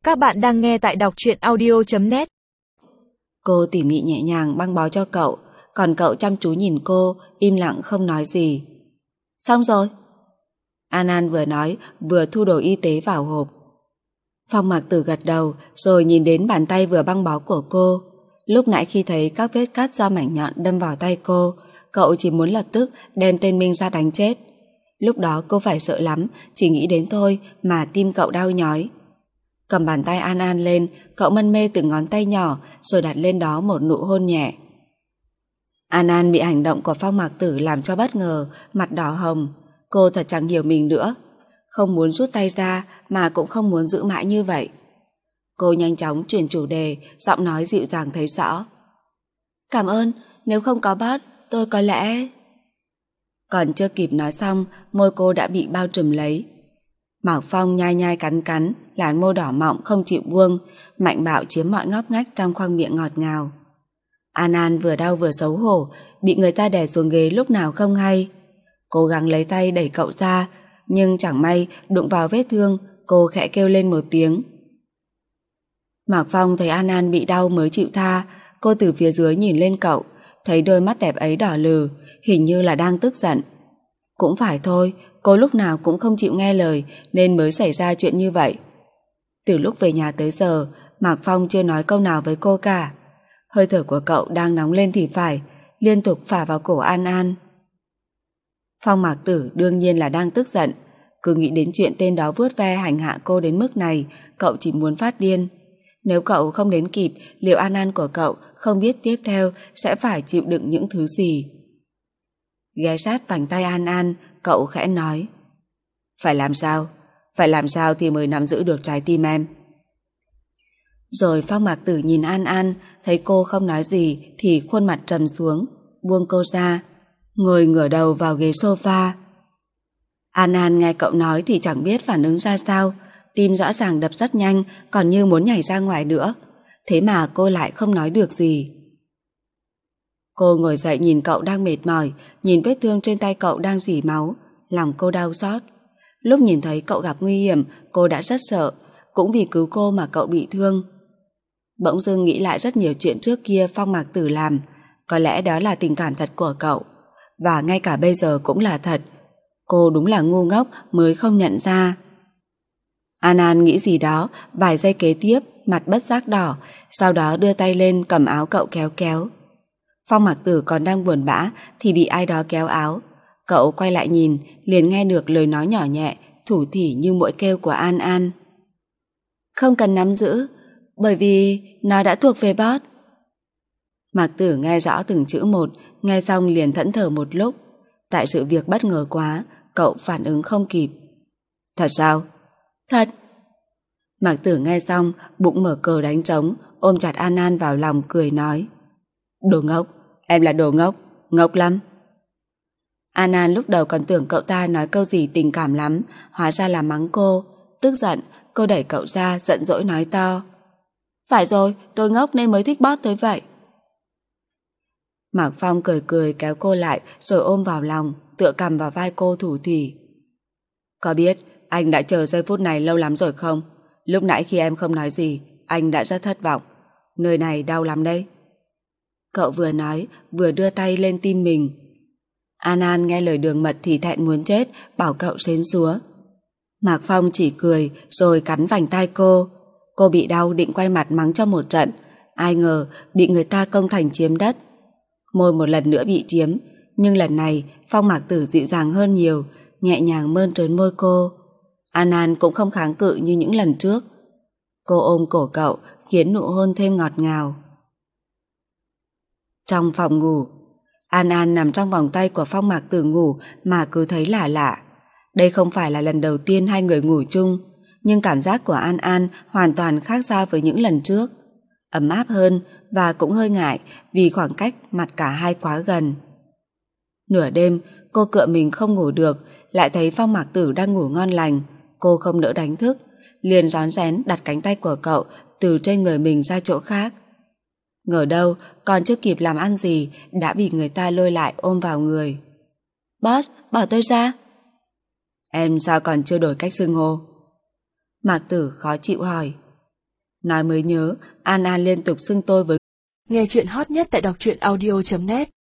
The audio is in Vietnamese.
Các bạn đang nghe tại đọc truyện audio.net. Cô tỉ mỉ nhẹ nhàng băng bó cho cậu, còn cậu chăm chú nhìn cô, im lặng không nói gì. Xong rồi. An An vừa nói, vừa thu đồ y tế vào hộp. Phong Mạc Tử gật đầu, rồi nhìn đến bàn tay vừa băng bó của cô. Lúc nãy khi thấy các vết cắt do mảnh nhọn đâm vào tay cô, cậu chỉ muốn lập tức đem tên Minh ra đánh chết. Lúc đó cô phải sợ lắm, chỉ nghĩ đến thôi mà tim cậu đau nhói. Cầm bàn tay An An lên, cậu mân mê từng ngón tay nhỏ rồi đặt lên đó một nụ hôn nhẹ. An An bị hành động của Phong Mạc Tử làm cho bất ngờ, mặt đỏ hồng. Cô thật chẳng hiểu mình nữa, không muốn rút tay ra mà cũng không muốn giữ mãi như vậy. Cô nhanh chóng chuyển chủ đề, giọng nói dịu dàng thấy rõ. Cảm ơn, nếu không có bót, tôi có lẽ... Còn chưa kịp nói xong, môi cô đã bị bao trùm lấy. Mạc Phong nhai nhai cắn cắn, làn môi đỏ mọng không chịu buông, mạnh bạo chiếm mọi ngóc ngách trong khoang miệng ngọt ngào. An An vừa đau vừa xấu hổ, bị người ta đè xuống ghế lúc nào không hay. Cố gắng lấy tay đẩy cậu ra, nhưng chẳng may đụng vào vết thương, cô khẽ kêu lên một tiếng. Mạc Phong thấy An An bị đau mới chịu tha. Cô từ phía dưới nhìn lên cậu, thấy đôi mắt đẹp ấy đỏ lừ, hình như là đang tức giận. Cũng phải thôi, cô lúc nào cũng không chịu nghe lời nên mới xảy ra chuyện như vậy. Từ lúc về nhà tới giờ, Mạc Phong chưa nói câu nào với cô cả. Hơi thở của cậu đang nóng lên thì phải, liên tục phả vào cổ An An. Phong Mạc Tử đương nhiên là đang tức giận. Cứ nghĩ đến chuyện tên đó vuốt ve hành hạ cô đến mức này, cậu chỉ muốn phát điên. Nếu cậu không đến kịp, liệu An An của cậu không biết tiếp theo sẽ phải chịu đựng những thứ gì. Ghé sát vành tay An An, cậu khẽ nói. Phải làm sao? Phải làm sao thì mới nắm giữ được trái tim em? Rồi Phong Mạc Tử nhìn An An, thấy cô không nói gì thì khuôn mặt trầm xuống, buông cô ra, ngồi ngửa đầu vào ghế sofa. An An nghe cậu nói thì chẳng biết phản ứng ra sao, tim rõ ràng đập rất nhanh, còn như muốn nhảy ra ngoài nữa. Thế mà cô lại không nói được gì. Cô ngồi dậy nhìn cậu đang mệt mỏi, nhìn vết thương trên tay cậu đang rỉ máu, lòng cô đau xót. Lúc nhìn thấy cậu gặp nguy hiểm, cô đã rất sợ, cũng vì cứu cô mà cậu bị thương. Bỗng dưng nghĩ lại rất nhiều chuyện trước kia Phong Mạc Tử làm, có lẽ đó là tình cảm thật của cậu, và ngay cả bây giờ cũng là thật. Cô đúng là ngu ngốc mới không nhận ra. An An nghĩ gì đó, vài giây kế tiếp, mặt bất giác đỏ, sau đó đưa tay lên cầm áo cậu kéo kéo. Phong Mạc Tử còn đang buồn bã thì bị ai đó kéo áo. Cậu quay lại nhìn, liền nghe được lời nói nhỏ nhẹ, thủ thỉ như muỗi kêu của An An. Không cần nắm giữ, bởi vì nó đã thuộc về boss. Mạc Tử nghe rõ từng chữ một, nghe xong liền thẫn thờ một lúc. Tại sự việc bất ngờ quá, cậu phản ứng không kịp. Thật sao? Thật. Mạc Tử nghe xong, bụng mở cờ đánh trống, ôm chặt An An vào lòng cười nói. Đồ ngốc, em là đồ ngốc, ngốc lắm. An An lúc đầu còn tưởng cậu ta nói câu gì tình cảm lắm, hóa ra là mắng cô. Tức giận, cô đẩy cậu ra, giận dỗi nói to. Phải rồi, tôi ngốc nên mới thích boss tới vậy. Mạc Phong cười cười kéo cô lại rồi ôm vào lòng, tựa cằm vào vai cô thủ thỉ. Có biết anh đã chờ giây phút này lâu lắm rồi không? Lúc nãy khi em không nói gì, anh đã rất thất vọng. Nơi này đau lắm đấy. Cậu vừa nói, vừa đưa tay lên tim mình. An An nghe lời Đường Mật thì thẹn muốn chết, bảo cậu xến xúa. Mạc Phong chỉ cười rồi cắn vành tai cô. Cô bị đau định quay mặt mắng cho một trận, ai ngờ bị người ta công thành chiếm đất. Môi một lần nữa bị chiếm, nhưng lần này Phong Mạc Tử dịu dàng hơn nhiều, nhẹ nhàng mơn trớn môi cô. An An cũng không kháng cự như những lần trước. Cô ôm cổ cậu, khiến nụ hôn thêm ngọt ngào. Trong phòng ngủ, An An nằm trong vòng tay của Phong Mạc Tử ngủ mà cứ thấy lạ lạ. Đây không phải là lần đầu tiên hai người ngủ chung, nhưng cảm giác của An An hoàn toàn khác xa với những lần trước. Ấm áp hơn và cũng hơi ngại vì khoảng cách mặt cả hai quá gần. Nửa đêm, cô cựa mình không ngủ được, lại thấy Phong Mạc Tử đang ngủ ngon lành. Cô không nỡ đánh thức, liền rón rén đặt cánh tay của cậu từ trên người mình ra chỗ khác. Ngờ đâu, còn chưa kịp làm ăn gì, đã bị người ta lôi lại ôm vào người. Boss, bỏ tôi ra. Em sao còn chưa đổi cách xưng hô? Mạc Tử khó chịu hỏi. Nói mới nhớ, An An liên tục xưng tôi với. Nghe chuyện hot nhất tại đọc truyện audio.net